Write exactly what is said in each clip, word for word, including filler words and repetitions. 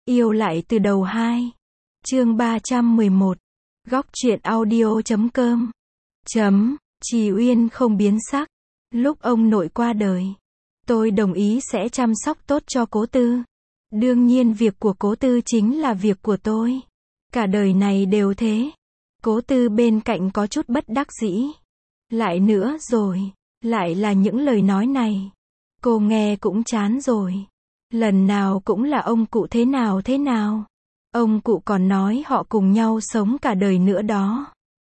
Yêu lại từ đầu hai. Chương ba trăm mười một. Góc truyện audio chấm com. Chấm. Trì Uyên không biến sắc. Lúc ông nội qua đời, tôi đồng ý sẽ chăm sóc tốt cho Cố Tư. Đương nhiên việc của Cố Tư chính là việc của tôi. Cả đời này đều thế. Cố Tư bên cạnh có chút bất đắc dĩ. Lại nữa rồi, lại là những lời nói này. Cô nghe cũng chán rồi. Lần nào cũng là ông cụ thế nào thế nào. Ông cụ còn nói họ cùng nhau sống cả đời nữa đó.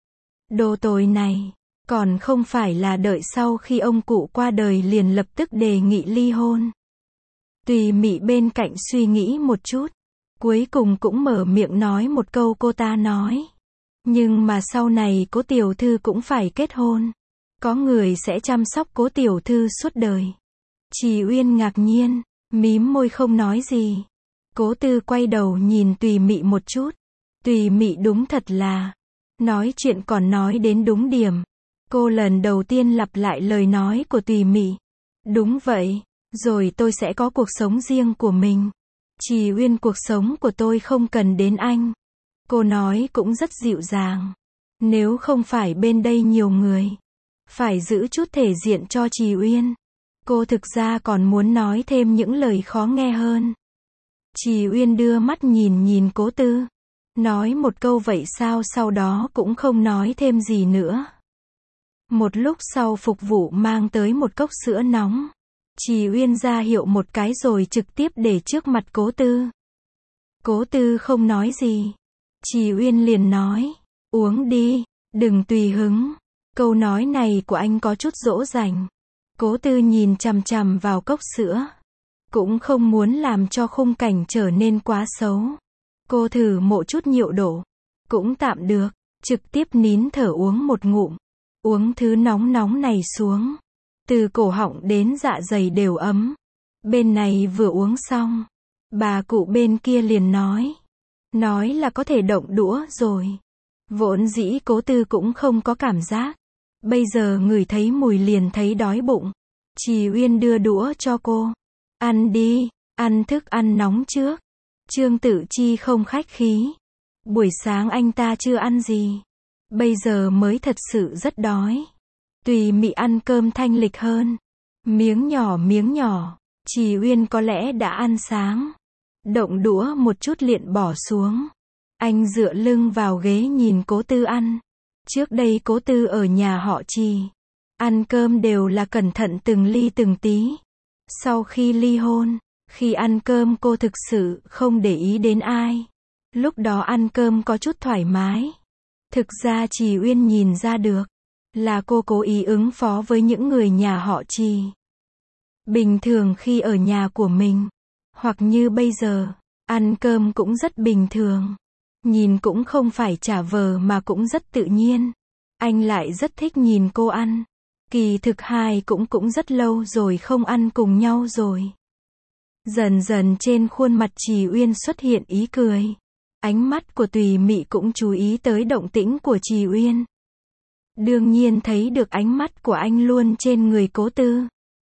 Đồ tồi này, còn không phải là đợi sau khi ông cụ qua đời liền lập tức đề nghị ly hôn. Tùy Mị bên cạnh suy nghĩ một chút, cuối cùng cũng mở miệng nói một câu cô ta nói. Nhưng mà sau này Cố tiểu thư cũng phải kết hôn. Có người sẽ chăm sóc Cố tiểu thư suốt đời. Trì Uyên ngạc nhiên, mím môi không nói gì. Cố Tư quay đầu nhìn Tùy Mị một chút. Tùy Mị đúng thật là, nói chuyện còn nói đến đúng điểm. Cô lần đầu tiên lặp lại lời nói của Tùy Mị. Đúng vậy, rồi tôi sẽ có cuộc sống riêng của mình. Trì Uyên, cuộc sống của tôi không cần đến anh. Cô nói cũng rất dịu dàng. Nếu không phải bên đây nhiều người, phải giữ chút thể diện cho Trì Uyên. Cô thực ra còn muốn nói thêm những lời khó nghe hơn. Trì Uyên đưa mắt nhìn nhìn Cố Tư. Nói một câu vậy sao, sau đó cũng không nói thêm gì nữa. Một lúc sau phục vụ mang tới một cốc sữa nóng. Trì Uyên ra hiệu một cái rồi trực tiếp để trước mặt Cố Tư. Cố Tư không nói gì. Trì Uyên liền nói, uống đi, đừng tùy hứng. Câu nói này của anh có chút dỗ dành. Cố Tư nhìn chằm chằm vào cốc sữa. Cũng không muốn làm cho khung cảnh trở nên quá xấu. Cô thử một chút nhiệu độ. Cũng tạm được. Trực tiếp nín thở uống một ngụm. Uống thứ nóng nóng này xuống. Từ cổ họng đến dạ dày đều ấm. Bên này vừa uống xong, bà cụ bên kia liền nói. Nói là có thể động đũa rồi. Vốn dĩ Cố Tư cũng không có cảm giác. Bây giờ ngửi thấy mùi liền thấy đói bụng. Trì Uyên đưa đũa cho cô. Ăn đi, ăn thức ăn nóng trước. Trương Tử Chi không khách khí. Buổi sáng anh ta chưa ăn gì. Bây giờ mới thật sự rất đói. Tùy Mị ăn cơm thanh lịch hơn. Miếng nhỏ miếng nhỏ. Trì Uyên có lẽ đã ăn sáng. Động đũa một chút liền bỏ xuống. Anh dựa lưng vào ghế nhìn Cố Tư ăn. Trước đây Cố Tư ở nhà họ Trì. Ăn cơm đều là cẩn thận từng ly từng tí. Sau khi ly hôn, khi ăn cơm cô thực sự không để ý đến ai. Lúc đó ăn cơm có chút thoải mái. Thực ra Trì Uyên nhìn ra được, là cô cố ý ứng phó với những người nhà họ Trì. Bình thường khi ở nhà của mình, hoặc như bây giờ, ăn cơm cũng rất bình thường. Nhìn cũng không phải giả vờ mà cũng rất tự nhiên. Anh lại rất thích nhìn cô ăn. Kỳ thực hai cũng cũng rất lâu rồi không ăn cùng nhau rồi. Dần dần trên khuôn mặt Trì Uyên xuất hiện ý cười. Ánh mắt của Tùy Mị cũng chú ý tới động tĩnh của Trì Uyên. Đương nhiên thấy được ánh mắt của anh luôn trên người Cố Tư.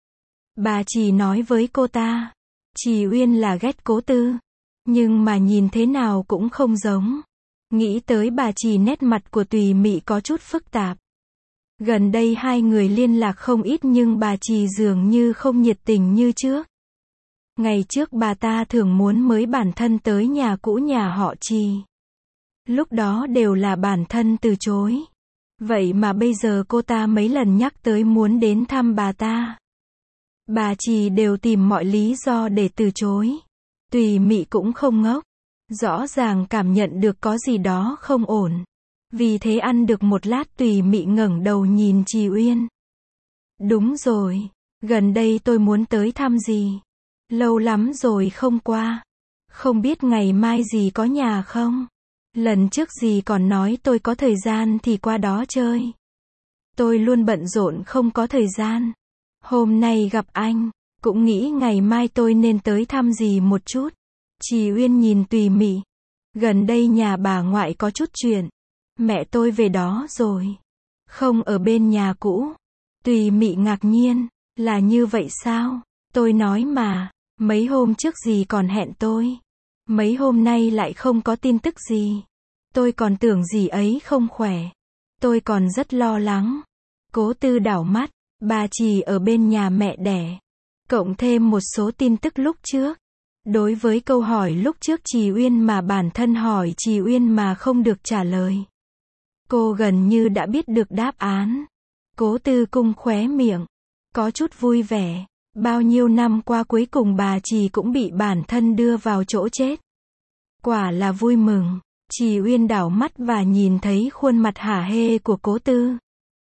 Bà chỉ nói với cô ta, Trì Uyên là ghét Cố Tư. Nhưng mà nhìn thế nào cũng không giống. Nghĩ tới bà chỉ, nét mặt của Tùy Mị có chút phức tạp. Gần đây hai người liên lạc không ít nhưng bà Trì dường như không nhiệt tình như trước. Ngày trước bà ta thường muốn mới bản thân tới nhà cũ nhà họ Trì. Lúc đó đều là bản thân từ chối. Vậy mà bây giờ cô ta mấy lần nhắc tới muốn đến thăm bà ta. Bà Trì đều tìm mọi lý do để từ chối. Tùy Mị cũng không ngốc. Rõ ràng cảm nhận được có gì đó không ổn. Vì thế ăn được một lát Tùy Mị ngẩng đầu nhìn Trì Uyên. Đúng rồi, gần đây tôi muốn tới thăm gì. Lâu lắm rồi không qua. Không biết ngày mai gì có nhà không? Lần trước gì còn nói tôi có thời gian thì qua đó chơi. Tôi luôn bận rộn không có thời gian. Hôm nay gặp anh, cũng nghĩ ngày mai tôi nên tới thăm gì một chút. Trì Uyên nhìn Tùy Mị. Gần đây nhà bà ngoại có chút chuyện. Mẹ tôi về đó rồi. Không ở bên nhà cũ. Tùy Mị ngạc nhiên. Là như vậy sao? Tôi nói mà. Mấy hôm trước gì còn hẹn tôi. Mấy hôm nay lại không có tin tức gì. Tôi còn tưởng dì ấy không khỏe. Tôi còn rất lo lắng. Cố Tư đảo mắt, bà chỉ ở bên nhà mẹ đẻ. Cộng thêm một số tin tức lúc trước. Đối với câu hỏi lúc trước Trì Uyên mà bản thân hỏi Trì Uyên mà không được trả lời. Cô gần như đã biết được đáp án. Cố Tư cung khóe miệng. Có chút vui vẻ. Bao nhiêu năm qua cuối cùng bà Trì cũng bị bản thân đưa vào chỗ chết. Quả là vui mừng. Trì Uyên đảo mắt và nhìn thấy khuôn mặt hả hê của Cố Tư.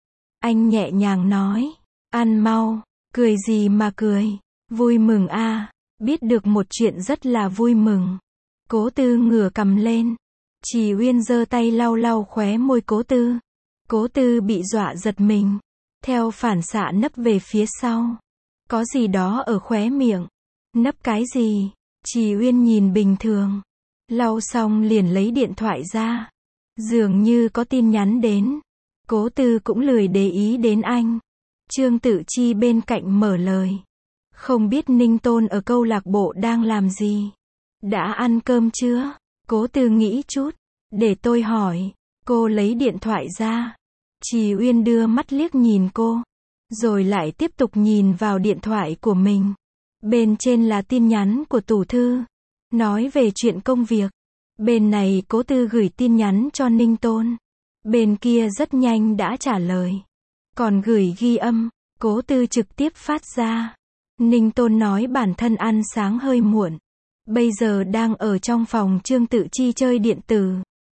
Anh nhẹ nhàng nói. Ăn mau. Cười gì mà cười. Vui mừng a à. Biết được một chuyện rất là vui mừng. Cố Tư ngửa cằm lên. Trì Uyên giơ tay lau lau khóe môi Cố Tư. Cố Tư bị dọa giật mình. Theo phản xạ nấp về phía sau. Có gì đó ở khóe miệng. Nấp cái gì? Trì Uyên nhìn bình thường. Lau xong liền lấy điện thoại ra. Dường như có tin nhắn đến. Cố Tư cũng lười để ý đến anh. Trương Tự Chi bên cạnh mở lời. Không biết Ninh Tôn ở câu lạc bộ đang làm gì? Đã ăn cơm chưa? Cố Tư nghĩ chút. Để tôi hỏi. Cô lấy điện thoại ra. Trì Uyên đưa mắt liếc nhìn cô. Rồi lại tiếp tục nhìn vào điện thoại của mình. Bên trên là tin nhắn của tủ thư. Nói về chuyện công việc. Bên này Cố Tư gửi tin nhắn cho Ninh Tôn. Bên kia rất nhanh đã trả lời. Còn gửi ghi âm. Cố Tư trực tiếp phát ra. Ninh Tôn nói bản thân ăn sáng hơi muộn. Bây giờ đang ở trong phòng Trương Tự Chi chơi điện tử.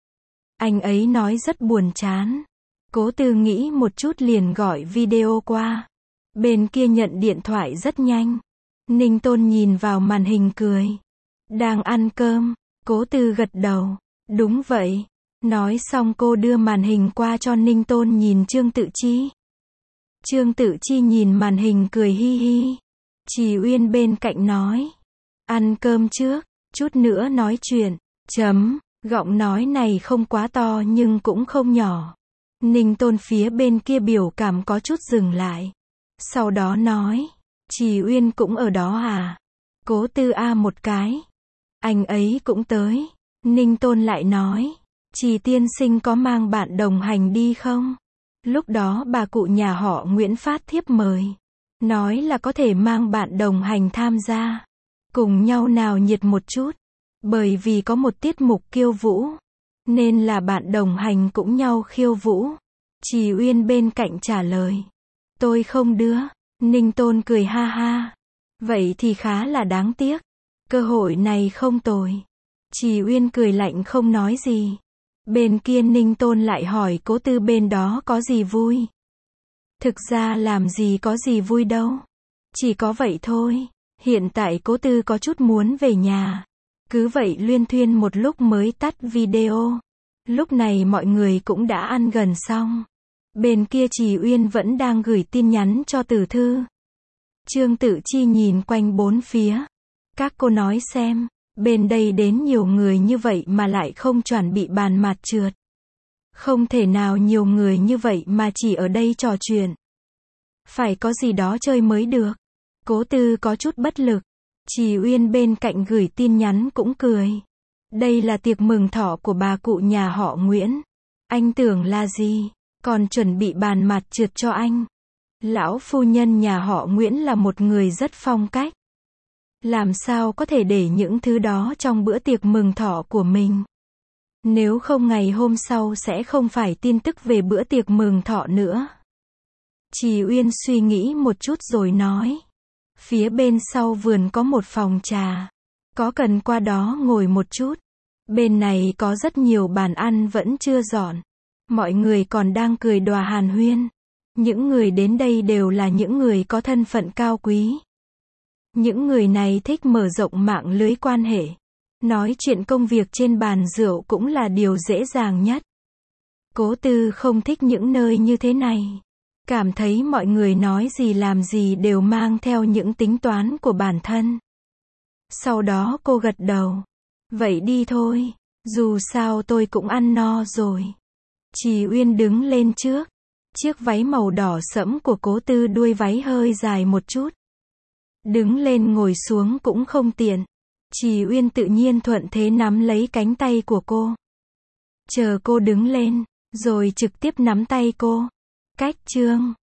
Anh ấy nói rất buồn chán. Cố Tư nghĩ một chút liền gọi video qua. Bên kia nhận điện thoại rất nhanh. Ninh Tôn nhìn vào màn hình cười. Đang ăn cơm. Cố Tư gật đầu. Đúng vậy. Nói xong cô đưa màn hình qua cho Ninh Tôn nhìn Trương Tự Chi. Trương Tự Chi nhìn màn hình cười hi hi. Trì Uyên bên cạnh nói. Ăn cơm trước, chút nữa nói chuyện. Chấm, giọng nói này không quá to nhưng cũng không nhỏ. Ninh Tôn phía bên kia biểu cảm có chút dừng lại. Sau đó nói. Trì Uyên cũng ở đó à? Cố Tư a một cái. Anh ấy cũng tới. Ninh Tôn lại nói. Trì tiên sinh có mang bạn đồng hành đi không? Lúc đó bà cụ nhà họ Nguyễn phát thiếp mời. Nói là có thể mang bạn đồng hành tham gia. Cùng nhau nào nhiệt một chút. Bởi vì có một tiết mục khiêu vũ. Nên là bạn đồng hành cũng nhau khiêu vũ. Trì Uyên bên cạnh trả lời. Tôi không đưa. Ninh Tôn cười ha ha. Vậy thì khá là đáng tiếc. Cơ hội này không tồi. Trì Uyên cười lạnh không nói gì. Bên kia Ninh Tôn lại hỏi Cố Tư bên đó có gì vui. Thực ra làm gì có gì vui đâu. Chỉ có vậy thôi. Hiện tại Cố Tư có chút muốn về nhà. Cứ vậy luyên thuyên một lúc mới tắt video. Lúc này mọi người cũng đã ăn gần xong. Bên kia Trì Uyên vẫn đang gửi tin nhắn cho Tử Thư. Trương Tự Chi nhìn quanh bốn phía. Các cô nói xem, bên đây đến nhiều người như vậy mà lại không chuẩn bị bàn mặt trượt. Không thể nào nhiều người như vậy mà chỉ ở đây trò chuyện. Phải có gì đó chơi mới được. Cố Tư có chút bất lực. Trì Uyên bên cạnh gửi tin nhắn cũng cười. Đây là tiệc mừng thọ của bà cụ nhà họ Nguyễn. Anh tưởng là gì? Còn chuẩn bị bàn mặt trượt cho anh. Lão phu nhân nhà họ Nguyễn là một người rất phong cách. Làm sao có thể để những thứ đó trong bữa tiệc mừng thọ của mình? Nếu không ngày hôm sau sẽ không phải tin tức về bữa tiệc mừng thọ nữa. Trì Uyên suy nghĩ một chút rồi nói. Phía bên sau vườn có một phòng trà. Có cần qua đó ngồi một chút. Bên này có rất nhiều bàn ăn vẫn chưa dọn. Mọi người còn đang cười đùa hàn huyên. Những người đến đây đều là những người có thân phận cao quý. Những người này thích mở rộng mạng lưới quan hệ. Nói chuyện công việc trên bàn rượu cũng là điều dễ dàng nhất. Cố Tư không thích những nơi như thế này. Cảm thấy mọi người nói gì làm gì đều mang theo những tính toán của bản thân. Sau đó cô gật đầu. Vậy đi thôi. Dù sao tôi cũng ăn no rồi. Trì Uyên đứng lên trước. Chiếc váy màu đỏ sẫm của Cố Tư đuôi váy hơi dài một chút. Đứng lên ngồi xuống cũng không tiện. Trì Uyên tự nhiên thuận thế nắm lấy cánh tay của cô. Chờ cô đứng lên, rồi trực tiếp nắm tay cô. Cách chương